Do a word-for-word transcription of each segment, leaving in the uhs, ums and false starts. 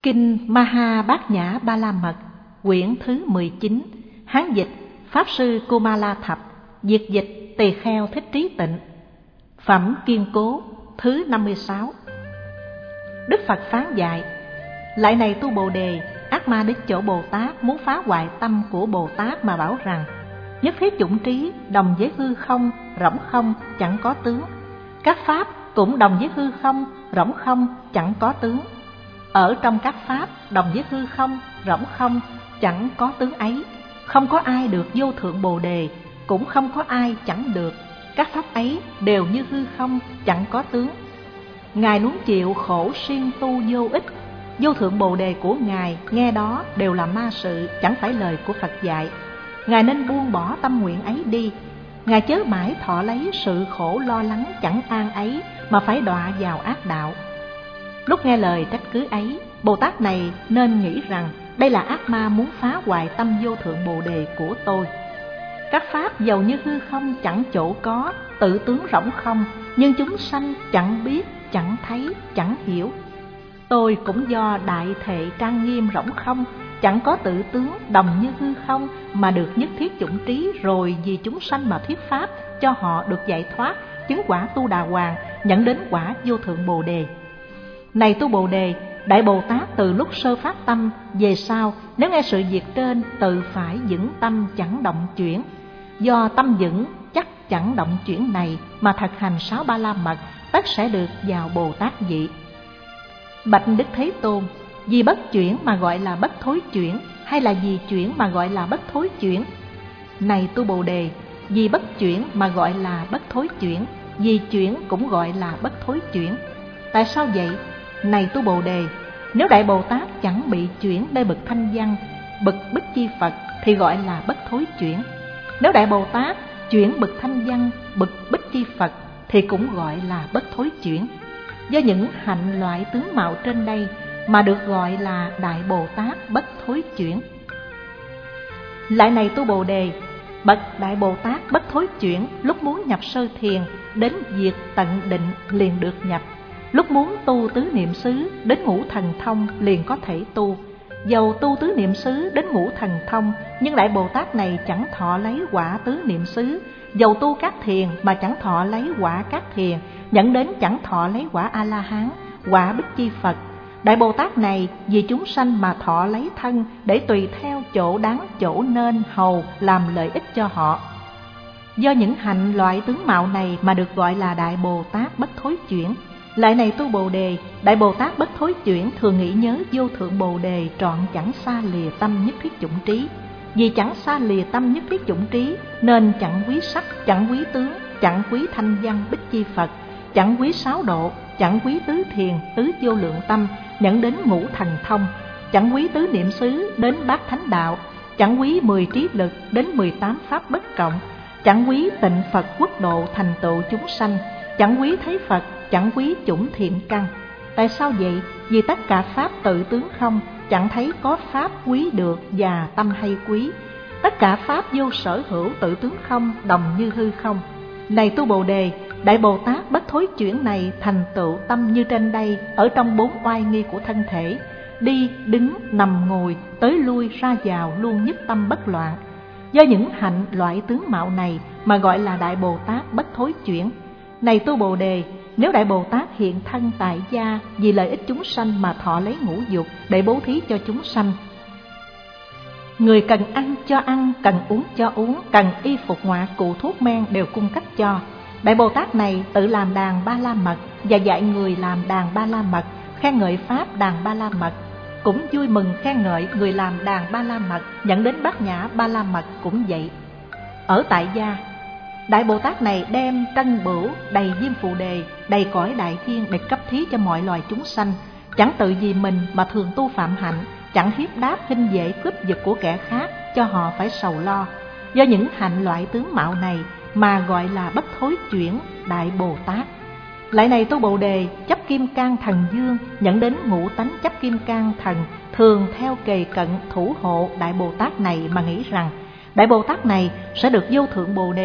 Kinh Maha Bát Nhã Ba La Mật, quyển thứ mười chín, Hán dịch Pháp sư Kumala Thập, Việt dịch Tỳ Kheo Thích Trí Tịnh. Phẩm kiên cố thứ năm mươi sáu. Đức Phật phán dạy: lại này tu Bồ Đề, Ác Ma đến chỗ Bồ Tát muốn phá hoại tâm của Bồ Tát mà bảo rằng: nhất thiết chủng trí đồng với hư không, rỗng không, chẳng có tướng. Các pháp cũng đồng với hư không, rỗng không, chẳng có tướng. Ở trong các pháp đồng với hư không, rỗng không, chẳng có tướng ấy, không có ai được vô thượng Bồ Đề, cũng không có ai chẳng được. Các pháp ấy đều như hư không, chẳng có tướng. Ngài nuối chịu khổ siêng tu vô ích. Vô thượng Bồ Đề của Ngài nghe đó đều là ma sự, chẳng phải lời của Phật dạy. Ngài nên buông bỏ tâm nguyện ấy đi. Ngài chớ mãi thọ lấy sự khổ lo lắng chẳng an ấy mà phải đọa vào ác đạo. Lúc nghe lời trách cứ ấy, Bồ Tát này nên nghĩ rằng đây là ác ma muốn phá hoại tâm vô thượng Bồ Đề của tôi. Các pháp dầu như hư không chẳng chỗ có, tự tướng rỗng không, nhưng chúng sanh chẳng biết, chẳng thấy, chẳng hiểu. Tôi cũng do đại thệ trang nghiêm rỗng không, chẳng có tự tướng đồng như hư không, mà được nhất thiết chủng trí, rồi vì chúng sanh mà thuyết pháp cho họ được giải thoát, chứng quả tu đà hoàng, nhận đến quả vô thượng Bồ Đề. Này tu Bồ Đề, Đại Bồ Tát từ lúc sơ phát tâm về sau, nếu nghe sự việc trên, tự phải vững tâm chẳng động chuyển. Do tâm vững chắc chẳng động chuyển này mà thực hành sáu ba la mật, tất sẽ được vào Bồ Tát vị. Bạch Đức Thế Tôn, vì bất chuyển mà gọi là bất thối chuyển, hay là vì chuyển mà gọi là bất thối chuyển? Này tu Bồ Đề, vì bất chuyển mà gọi là bất thối chuyển, vì chuyển cũng gọi là bất thối chuyển. Tại sao vậy? Này tu Bồ Đề, nếu Đại Bồ Tát chẳng bị chuyển nơi bậc thanh văn, bậc Bích Chi Phật thì gọi là bất thối chuyển. Nếu Đại Bồ Tát chuyển bậc thanh văn, bậc Bích Chi Phật thì cũng gọi là bất thối chuyển. Do những hạnh loại tướng mạo trên đây mà được gọi là Đại Bồ Tát bất thối chuyển. Lại này tu Bồ Đề, bậc Đại Bồ Tát bất thối chuyển lúc muốn nhập sơ thiền, đến việc tận định liền được nhập. Lúc muốn tu tứ niệm xứ, đến ngũ thần thông liền có thể tu. Dầu tu tứ niệm xứ đến ngũ thần thông, nhưng Đại Bồ Tát này chẳng thọ lấy quả tứ niệm xứ. Dầu tu các thiền mà chẳng thọ lấy quả các thiền, dẫn đến chẳng thọ lấy quả A-la-hán, quả Bích Chi Phật. Đại Bồ Tát này vì chúng sanh mà thọ lấy thân, để tùy theo chỗ đáng chỗ nên hầu làm lợi ích cho họ. Do những hạnh loại tướng mạo này mà được gọi là Đại Bồ Tát bất thối chuyển. Lại này tu Bồ Đề, Đại Bồ Tát bất thối chuyển thường nghĩ nhớ vô thượng Bồ Đề, trọn chẳng xa lìa tâm nhất thiết chủng trí. Vì chẳng xa lìa tâm nhất thiết chủng trí, nên chẳng quý sắc, chẳng quý tướng, chẳng quý thanh văn Bích Chi Phật, chẳng quý sáu độ, chẳng quý tứ thiền, tứ vô lượng tâm, nhận đến ngũ thần thông, chẳng quý tứ niệm xứ đến bát thánh đạo, chẳng quý mười trí lực đến mười tám pháp bất cộng, chẳng quý tịnh Phật quốc độ thành tựu chúng sanh, chẳng quý thấy Phật, chẳng quý chủng thiện căn. Tại sao vậy? Vì tất cả pháp tự tướng không, chẳng thấy có pháp quý được và tâm hay quý. Tất cả pháp vô sở hữu tự tướng không, đồng như hư không. Này tu Bồ Đề, Đại Bồ Tát bất thối chuyển này thành tựu tâm như trên đây, ở trong bốn oai nghi của thân thể, đi, đứng, nằm, ngồi, tới lui, ra vào luôn nhất tâm bất loạn. Do những hạnh loại tướng mạo này mà gọi là Đại Bồ Tát bất thối chuyển. Này tu Bồ Đề, nếu Đại Bồ Tát hiện thân tại gia vì lợi ích chúng sanh mà thọ lấy ngũ dục để bố thí cho chúng sanh, người cần ăn cho ăn, cần uống cho uống, cần y phục ngoại cụ thuốc men đều cung cấp cho. Đại Bồ Tát này tự làm đàn ba la mật và dạy người làm đàn ba la mật, khen ngợi pháp đàn ba la mật, cũng vui mừng khen ngợi người làm đàn ba la mật, dẫn đến bát nhã ba la mật cũng vậy. Ở tại gia, Đại Bồ Tát này đem trân bửu đầy diêm phù đề, đầy cõi đại thiên để cấp thí cho mọi loài chúng sanh, chẳng tự vì mình mà thường tu phạm hạnh, chẳng hiếp đáp khinh dễ cướp giật của kẻ khác cho họ phải sầu lo. Do những hạnh loại tướng mạo này mà gọi là bất thối chuyển Đại Bồ Tát. Lại này tu Bồ Đề, chấp kim cang thần dương, nhận đến ngũ tánh chấp kim cang thần, thường theo kề cận thủ hộ Đại Bồ Tát này mà nghĩ rằng Đại Bồ Tát này sẽ được vô thượng Bồ Đề.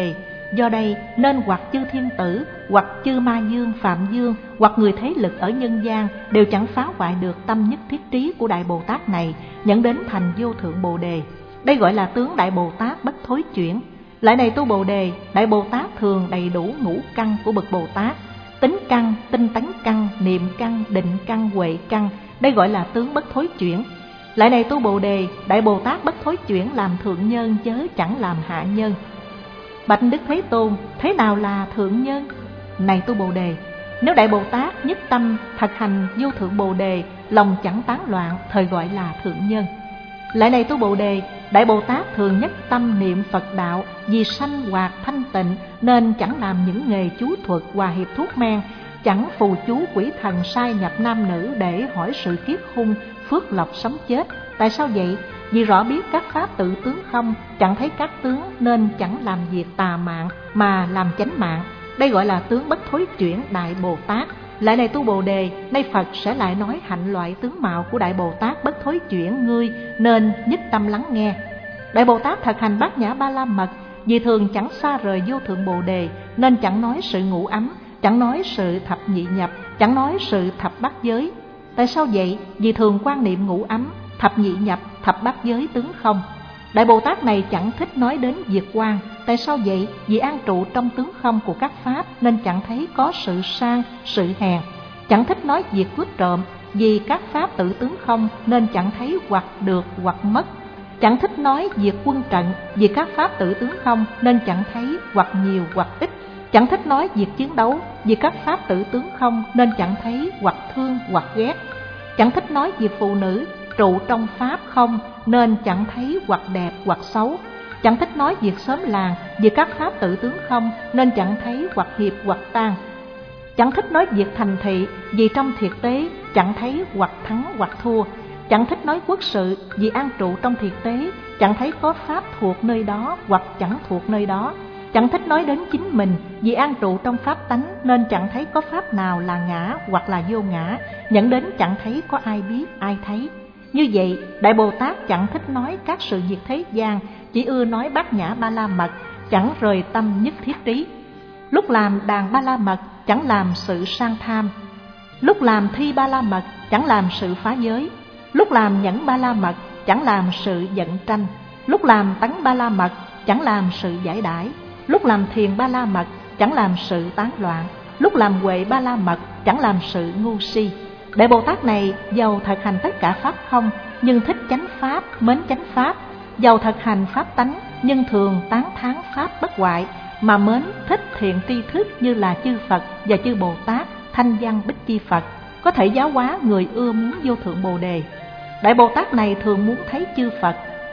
Do đây nên hoặc chư thiên tử, hoặc chư ma dương, phạm dương, hoặc người thế lực ở nhân gian đều chẳng phá hoại được tâm nhất thiết trí của Đại Bồ Tát này, dẫn đến thành vô thượng Bồ Đề. Đây gọi là tướng Đại Bồ Tát bất thối chuyển. Lại này tu Bồ Đề, Đại Bồ Tát thường đầy đủ ngũ căn của bậc Bồ Tát: tính căn, tinh tấn căn, niệm căn, định căn, huệ căn. Đây gọi là tướng bất thối chuyển. Lại này tu Bồ Đề, Đại Bồ Tát bất thối chuyển làm thượng nhân chớ chẳng làm hạ nhân. Bạch Đức Thế Tôn, thế nào là thượng nhân? Này tu Bồ Đề, nếu Đại Bồ Tát nhất tâm thực hành vô thượng Bồ Đề, lòng chẳng tán loạn, thời gọi là thượng nhân. Lại này tu Bồ Đề, Đại Bồ Tát thường nhất tâm niệm Phật đạo, vì sanh hoạt thanh tịnh nên chẳng làm những nghề chú thuật, hòa hiệp thuốc men, chẳng phù chú quỷ thần sai nhập nam nữ để hỏi sự kiết hung, phước lộc sống chết. Tại sao vậy? Vì rõ biết các pháp tự tướng không, chẳng thấy các tướng nên chẳng làm việc tà mạng mà làm chánh mạng. Đây gọi là tướng bất thối chuyển Đại Bồ Tát. Lại này tu Bồ Đề, nay Phật sẽ lại nói hạnh loại tướng mạo của Đại Bồ Tát bất thối chuyển, ngươi nên nhất tâm lắng nghe. Đại Bồ Tát thực hành bát nhã ba la mật, vì thường chẳng xa rời vô thượng Bồ Đề nên chẳng nói sự ngũ ấm, chẳng nói sự thập nhị nhập, chẳng nói sự thập bát giới. Tại sao vậy? Vì thường quan niệm ngũ ấm, thập nhị nhập, thập bát giới tướng không. Đại Bồ Tát này chẳng thích nói đến diệt quan. Tại sao vậy? Vì an trụ trong tướng không của các pháp nên chẳng thấy có sự sang, sự hèn. Chẳng thích nói diệt cướp trộm, vì các pháp tự tướng không nên chẳng thấy hoặc được hoặc mất. Chẳng thích nói diệt quân trận, vì các pháp tự tướng không nên chẳng thấy hoặc nhiều hoặc ít. Chẳng thích nói diệt chiến đấu, vì các pháp tự tướng không nên chẳng thấy hoặc thương hoặc ghét. Chẳng thích nói diệt phụ nữ, trụ trong pháp không nên chẳng thấy hoặc đẹp hoặc xấu. Chẳng thích nói diệt xóm làng, vì các pháp tự tướng không nên chẳng thấy hoặc hiệp hoặc tan. Chẳng thích nói diệt thành thị, vì trong thiệt tế chẳng thấy hoặc thắng hoặc thua. Chẳng thích nói quốc sự, vì an trụ trong thiệt tế chẳng thấy có pháp thuộc nơi đó hoặc chẳng thuộc nơi đó. Chẳng thích nói đến chính mình, vì an trụ trong pháp tánh nên chẳng thấy có pháp nào là ngã hoặc là vô ngã, dẫn đến chẳng thấy có ai biết ai thấy. Như vậy, Đại Bồ Tát chẳng thích nói các sự việc thế gian, chỉ ưa nói bát nhã ba la mật, chẳng rời tâm nhất thiết trí. Lúc làm đàn ba la mật chẳng làm sự sang tham, lúc làm thi ba la mật chẳng làm sự phá giới, lúc làm nhẫn ba la mật chẳng làm sự giận tranh, lúc làm tấn ba la mật chẳng làm sự giải đãi, lúc làm thiền ba la mật chẳng làm sự tán loạn, lúc làm huệ ba la mật chẳng làm sự ngu si. Đại Bồ Tát này giàu thực hành tất cả pháp không, nhưng thích chánh pháp, mến chánh pháp. Giàu thực hành pháp tánh, nhưng thường tán thán pháp bất hoại, mà mến thích thiện tri thức như là chư Phật và chư Bồ Tát, thanh văn bích chi Phật, có thể giáo hóa người ưa muốn vô thượng Bồ Đề. Đại Bồ Tát này thường muốn thấy chư Phật.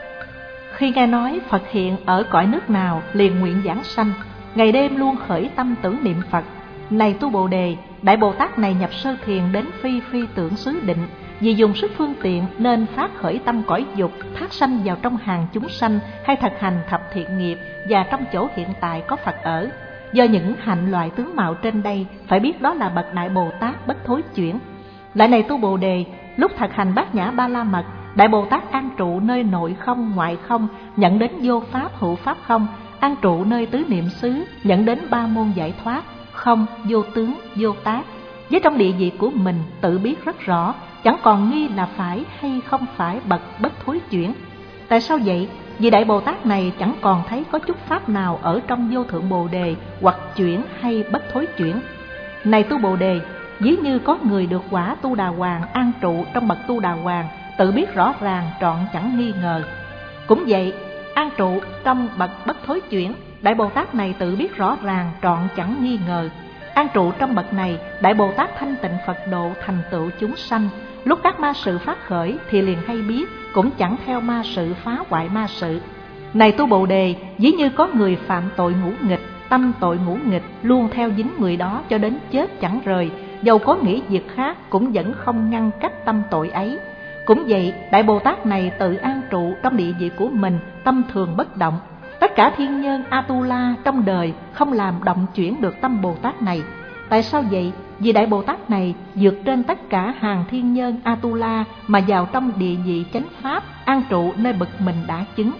Khi nghe nói Phật hiện ở cõi nước nào, liền nguyện giảng sanh, ngày đêm luôn khởi tâm tưởng niệm Phật. Này tu Bồ Đề, Đại Bồ Tát này nhập sơ thiền đến phi phi tưởng xứ định, vì dùng sức phương tiện nên phát khởi tâm cõi dục, thác sanh vào trong hàng chúng sanh, hay thực hành thập thiện nghiệp, và trong chỗ hiện tại có Phật ở. Do những hạnh loại tướng mạo trên đây, phải biết đó là bậc Đại Bồ Tát bất thối chuyển. Lại này tu Bồ Đề, lúc thực hành bát nhã ba la mật, Đại Bồ Tát an trụ nơi nội không, ngoại không, nhận đến vô pháp, hữu pháp không, an trụ nơi tứ niệm xứ, nhận đến ba môn giải thoát, không, vô tướng, vô tác. Với trong địa vị của mình tự biết rất rõ, chẳng còn nghi là phải hay không phải bậc bất thối chuyển. Tại sao vậy? Vì Đại Bồ Tát này chẳng còn thấy có chút pháp nào ở trong vô thượng Bồ Đề hoặc chuyển hay bất thối chuyển. Này tu Bồ Đề, ví như có người được quả Tu Đà Hoàng an trụ trong bậc Tu Đà Hoàng, tự biết rõ ràng trọn chẳng nghi ngờ. Cũng vậy, an trụ trong bậc bất thối chuyển, Đại Bồ Tát này tự biết rõ ràng trọn chẳng nghi ngờ. An trụ trong bậc này, Đại Bồ Tát thanh tịnh Phật độ thành tựu chúng sanh. Lúc các ma sự phát khởi thì liền hay biết, cũng chẳng theo ma sự phá hoại ma sự. Này tu Bồ Đề, ví như có người phạm tội ngũ nghịch, tâm tội ngũ nghịch luôn theo dính người đó cho đến chết chẳng rời, dầu có nghĩ việc khác cũng vẫn không ngăn cách tâm tội ấy. Cũng vậy, Đại Bồ Tát này tự an trụ trong địa vị của mình, tâm thường bất động. Tất cả thiên nhân Atula trong đời không làm động chuyển được tâm Bồ Tát này. Tại sao vậy? Vì Đại Bồ Tát này vượt trên tất cả hàng thiên nhân Atula mà vào trong địa vị chánh pháp, an trụ nơi bậc mình đã chứng.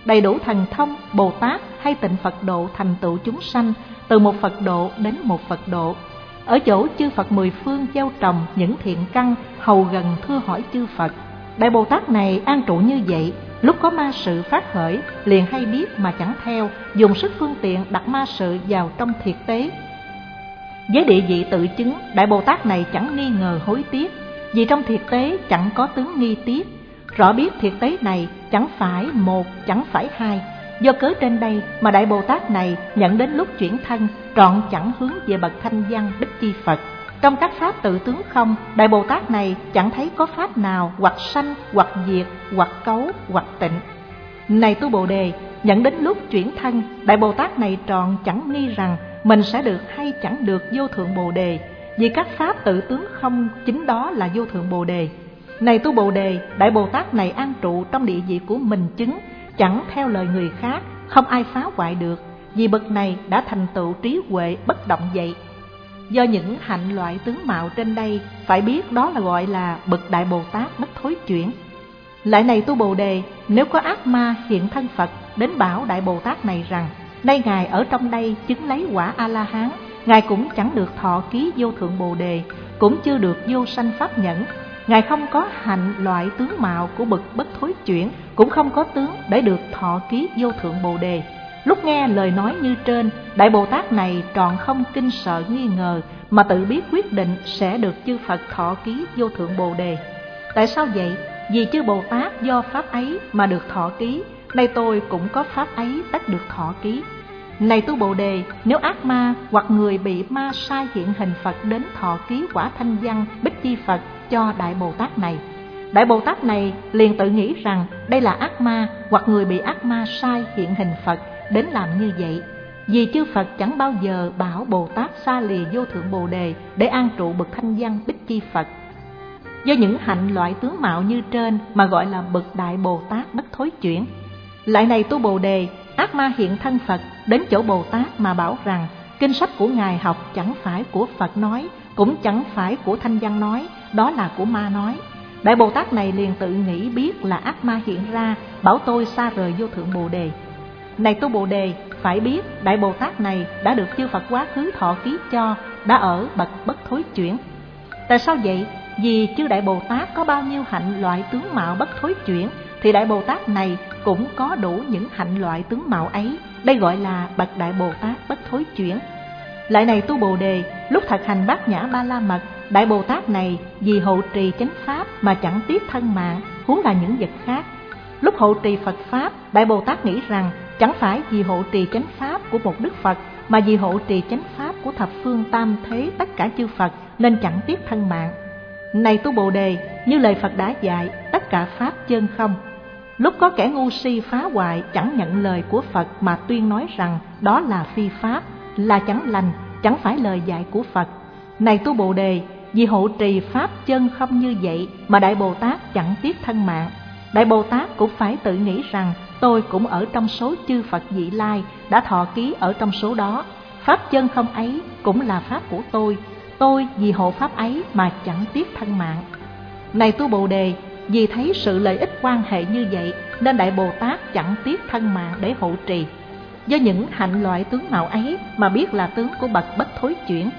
đầy đủ thần thông, Bồ Tát hay tịnh Phật độ thành tựu chúng sanh từ một Phật độ đến một Phật độ. Ở chỗ chư Phật mười phương gieo trồng những thiện căn, hầu gần thưa hỏi chư Phật. Đại Bồ Tát này an trụ như vậy, lúc có ma sự phát khởi, liền hay biết mà chẳng theo, dùng sức phương tiện đặt ma sự vào trong thiệt tế. Với địa vị tự chứng, Đại Bồ Tát này chẳng nghi ngờ hối tiếc, vì trong thiệt tế chẳng có tướng nghi tiếc. Rõ biết thiệt tế này chẳng phải một, chẳng phải hai. Do cớ trên đây mà Đại Bồ Tát này nhận đến lúc chuyển thân, trọn chẳng hướng về bậc thanh văn Bích Chi Phật. Trong các pháp tự tướng không, Đại Bồ Tát này chẳng thấy có pháp nào hoặc sanh, hoặc diệt, hoặc cấu, hoặc tịnh. Này tu Bồ Đề, nhận đến lúc chuyển thân, Đại Bồ Tát này trọn chẳng nghi rằng mình sẽ được hay chẳng được vô thượng Bồ Đề, vì các pháp tự tướng không chính đó là vô thượng Bồ Đề. Này tu Bồ Đề, Đại Bồ Tát này an trụ trong địa vị của mình chứng, chẳng theo lời người khác, không ai phá hoại được, vì bậc này đã thành tựu trí huệ bất động vậy. Do những hạnh loại tướng mạo trên đây, phải biết đó là gọi là bậc Đại Bồ Tát bất thối chuyển. Lại này tu Bồ Đề, nếu có ác ma hiện thân Phật đến bảo Đại Bồ Tát này rằng, nay Ngài ở trong đây chứng lấy quả A-la-hán, Ngài cũng chẳng được thọ ký vô thượng Bồ Đề, cũng chưa được vô sanh pháp nhẫn. Ngài không có hạnh loại tướng mạo của bậc bất thối chuyển, cũng không có tướng để được thọ ký vô thượng Bồ Đề. Lúc nghe lời nói như trên, Đại Bồ Tát này trọn không kinh sợ nghi ngờ, mà tự biết quyết định sẽ được chư Phật thọ ký vô thượng Bồ Đề. Tại sao vậy? Vì chư Bồ Tát do pháp ấy mà được thọ ký, nay tôi cũng có pháp ấy tất được thọ ký. Này tu Bồ Đề, nếu ác ma hoặc người bị ma sai hiện hình Phật đến thọ ký quả thanh văn Bích Chi Phật cho Đại Bồ Tát này, Đại Bồ Tát này liền tự nghĩ rằng đây là ác ma hoặc người bị ác ma sai hiện hình Phật đến làm như vậy, vì chư Phật chẳng bao giờ bảo Bồ Tát xa lìa vô thượng Bồ Đề để an trụ bậc thanh văn Bích Chi Phật. Do những hạnh loại tướng mạo như trên mà gọi là bậc Đại Bồ Tát bất thối chuyển. Lại này tu Bồ Đề, ác ma hiện thân Phật đến chỗ Bồ Tát mà bảo rằng kinh sách của Ngài học chẳng phải của Phật nói, cũng chẳng phải của thanh văn nói, đó là của ma nói. Đại Bồ Tát này liền tự nghĩ biết là ác ma hiện ra, bảo tôi xa rời vô thượng Bồ Đề. Này tu Bồ Đề, phải biết Đại Bồ Tát này đã được chư Phật quá khứ thọ ký cho, đã ở bậc bất thối chuyển. Tại sao vậy? Vì chư Đại Bồ Tát có bao nhiêu hạnh loại tướng mạo bất thối chuyển, thì Đại Bồ Tát này cũng có đủ những hạnh loại tướng mạo ấy. Đây gọi là bậc Đại Bồ Tát bất thối chuyển. Lại này tu Bồ Đề, lúc thực hành bát nhã ba la mật, Đại Bồ Tát này vì hộ trì chánh pháp mà chẳng tiếc thân mạng, huống là những vật khác. Lúc hộ trì Phật pháp, Đại Bồ Tát nghĩ rằng chẳng phải vì hộ trì chánh pháp của một Đức Phật, mà vì hộ trì chánh pháp của thập phương tam thế tất cả chư Phật, nên chẳng tiếc thân mạng. Này tu Bồ Đề, như lời Phật đã dạy, tất cả pháp chân không. Lúc có kẻ ngu si phá hoại chẳng nhận lời của Phật mà tuyên nói rằng đó là phi pháp, là chẳng lành, chẳng phải lời dạy của Phật. Này tu Bồ Đề, vì hộ trì pháp chân không như vậy mà Đại Bồ Tát chẳng tiếc thân mạng. Đại Bồ Tát cũng phải tự nghĩ rằng tôi cũng ở trong số chư Phật vị lai, đã thọ ký ở trong số đó. Pháp chân không ấy cũng là pháp của tôi, tôi vì hộ pháp ấy mà chẳng tiếc thân mạng. Này tu Bồ Đề, vì thấy sự lợi ích quan hệ như vậy nên Đại Bồ Tát chẳng tiếc thân mạng để hộ trì. Do những hạnh loại tướng mạo ấy mà biết là tướng của bậc bất thối chuyển.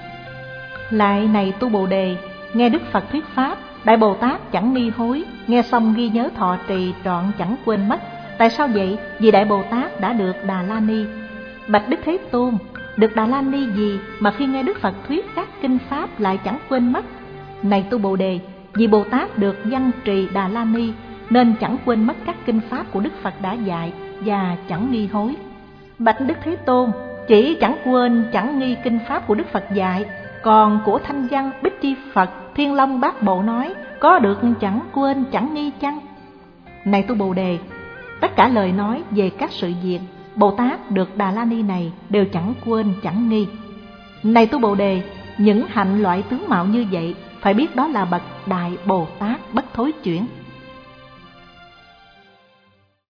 Lại này tu Bồ Đề, nghe Đức Phật thuyết pháp, Đại Bồ Tát chẳng nghi hối, nghe xong ghi nhớ thọ trì trọn chẳng quên mất. Tại sao vậy? Vì Đại Bồ Tát đã được Đà La Ni. Bạch Đức Thế Tôn, được Đà La Ni gì mà khi nghe Đức Phật thuyết các kinh pháp lại chẳng quên mất? Này tu Bồ Đề, vì Bồ Tát được văn trì Đà La Ni nên chẳng quên mất các kinh pháp của Đức Phật đã dạy và chẳng nghi hối. Bạch Đức Thế Tôn, chỉ chẳng quên chẳng nghi kinh pháp của Đức Phật dạy, còn của thanh văn Bích Chi Phật Thiên Long Bát Bộ nói có được chẳng quên chẳng nghi chăng? Này tu Bồ Đề, tất cả lời nói về các sự việc Bồ Tát được Đà La Ni này đều chẳng quên chẳng nghi. Này tu Bồ Đề, những hạnh loại tướng mạo như vậy phải biết đó là bậc Đại Bồ Tát bất thối chuyển.